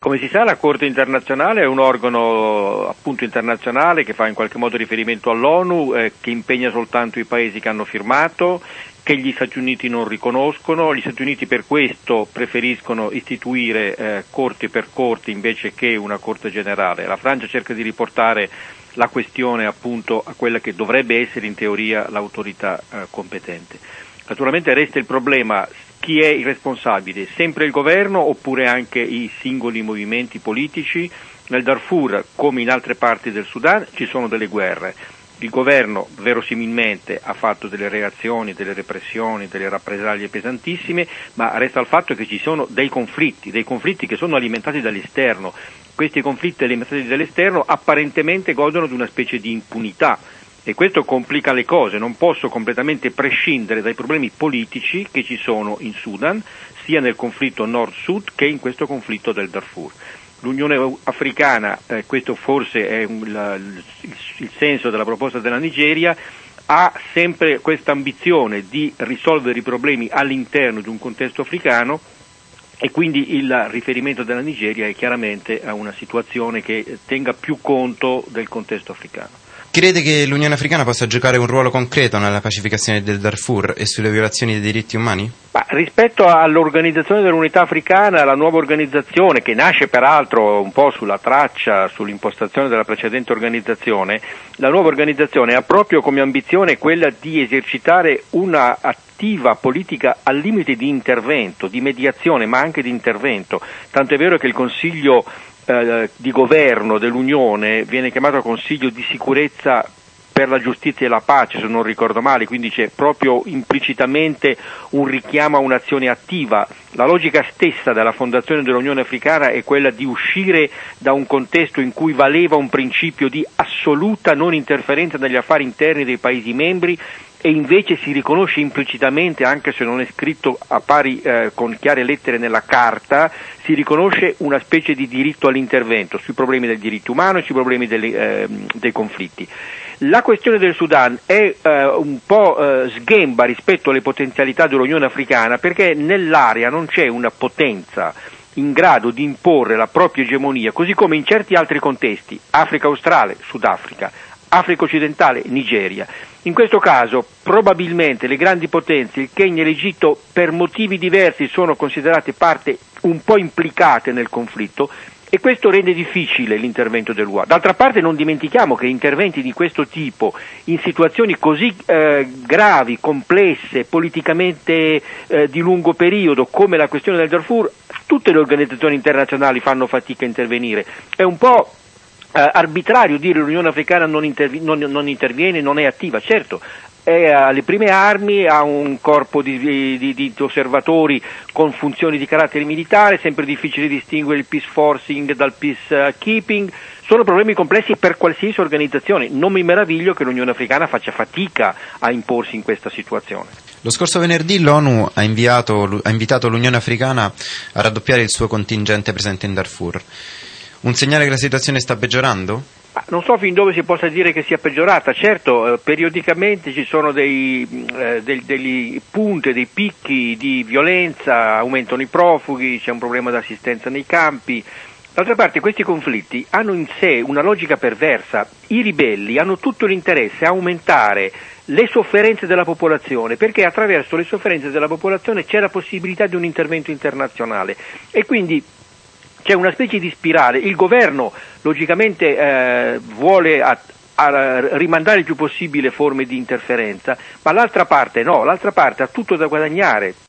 Come si sa, la Corte internazionale è un organo appunto internazionale che fa in qualche modo riferimento all'ONU, che impegna soltanto i paesi che hanno firmato, che gli Stati Uniti non riconoscono. Gli Stati Uniti per questo preferiscono istituire corti per corti invece che una Corte generale. La Francia cerca di riportare la questione appunto a quella che dovrebbe essere in teoria l'autorità competente. Naturalmente resta il problema: chi è il responsabile? Sempre il governo oppure anche i singoli movimenti politici? Nel Darfur, come in altre parti del Sudan, ci sono delle guerre. Il governo verosimilmente ha fatto delle reazioni, delle repressioni, delle rappresaglie pesantissime, ma resta il fatto che ci sono dei conflitti che sono alimentati dall'esterno. Questi conflitti alimentati dall'esterno apparentemente godono di una specie di impunità. E questo complica le cose. Non posso completamente prescindere dai problemi politici che ci sono in Sudan, sia nel conflitto nord-sud che in questo conflitto del Darfur. L'Unione Africana, questo forse è il senso della proposta della Nigeria, ha sempre questa ambizione di risolvere i problemi all'interno di un contesto africano, e quindi il riferimento della Nigeria è chiaramente a una situazione che tenga più conto del contesto africano. Crede che l'Unione Africana possa giocare un ruolo concreto nella pacificazione del Darfur e sulle violazioni dei diritti umani? Rispetto all'organizzazione dell'Unità Africana, la nuova organizzazione, che nasce peraltro un po' sulla traccia, sull'impostazione della precedente organizzazione, la nuova organizzazione ha proprio come ambizione quella di esercitare una attiva politica al limite di intervento, di mediazione, ma anche di intervento. Tanto è vero che il Consiglio di governo dell'Unione viene chiamato Consiglio di sicurezza per la giustizia e la pace, se non ricordo male, quindi c'è proprio implicitamente un richiamo a un'azione attiva. La logica stessa della fondazione dell'Unione Africana è quella di uscire da un contesto in cui valeva un principio di assoluta non interferenza negli affari interni dei Paesi membri, e invece si riconosce implicitamente, anche se non è scritto a pari con chiare lettere nella Carta, si riconosce una specie di diritto all'intervento sui problemi del diritto umano e sui problemi dei conflitti. La questione del Sudan è un po' sghemba rispetto alle potenzialità dell'Unione Africana, perché nell'area non c'è una potenza in grado di imporre la propria egemonia, così come in certi altri contesti, Africa australe, Sudafrica, Africa occidentale, Nigeria. In questo caso probabilmente le grandi potenze, il Kenya e l'Egitto, per motivi diversi sono considerate parte un po' implicate nel conflitto, e questo rende difficile l'intervento dell'UA. D'altra parte non dimentichiamo che interventi di questo tipo in situazioni così gravi, complesse, politicamente di lungo periodo come la questione del Darfur, tutte le organizzazioni internazionali fanno fatica a intervenire. È un po' arbitrario dire l'Unione Africana non interviene, non è attiva. Certo, è alle prime armi, ha un corpo di osservatori con funzioni di carattere militare, è sempre difficile distinguere il peaceforcing dal peacekeeping. Sono problemi complessi per qualsiasi organizzazione. Non mi meraviglio che l'Unione Africana faccia fatica a imporsi in questa situazione. Lo scorso venerdì l'ONU ha invitato l'Unione Africana a raddoppiare il suo contingente presente in Darfur. Un segnale che la situazione sta peggiorando? Non so fin dove si possa dire che sia peggiorata. Certo, periodicamente ci sono delle punte, dei picchi di violenza, aumentano i profughi, c'è un problema di assistenza nei campi. D'altra parte questi conflitti hanno in sé una logica perversa. I ribelli hanno tutto l'interesse a aumentare le sofferenze della popolazione, perché attraverso le sofferenze della popolazione c'è la possibilità di un intervento internazionale, e quindi c'è una specie di spirale. Il governo logicamente vuole rimandare il più possibile forme di interferenza, ma l'altra parte no, l'altra parte ha tutto da guadagnare.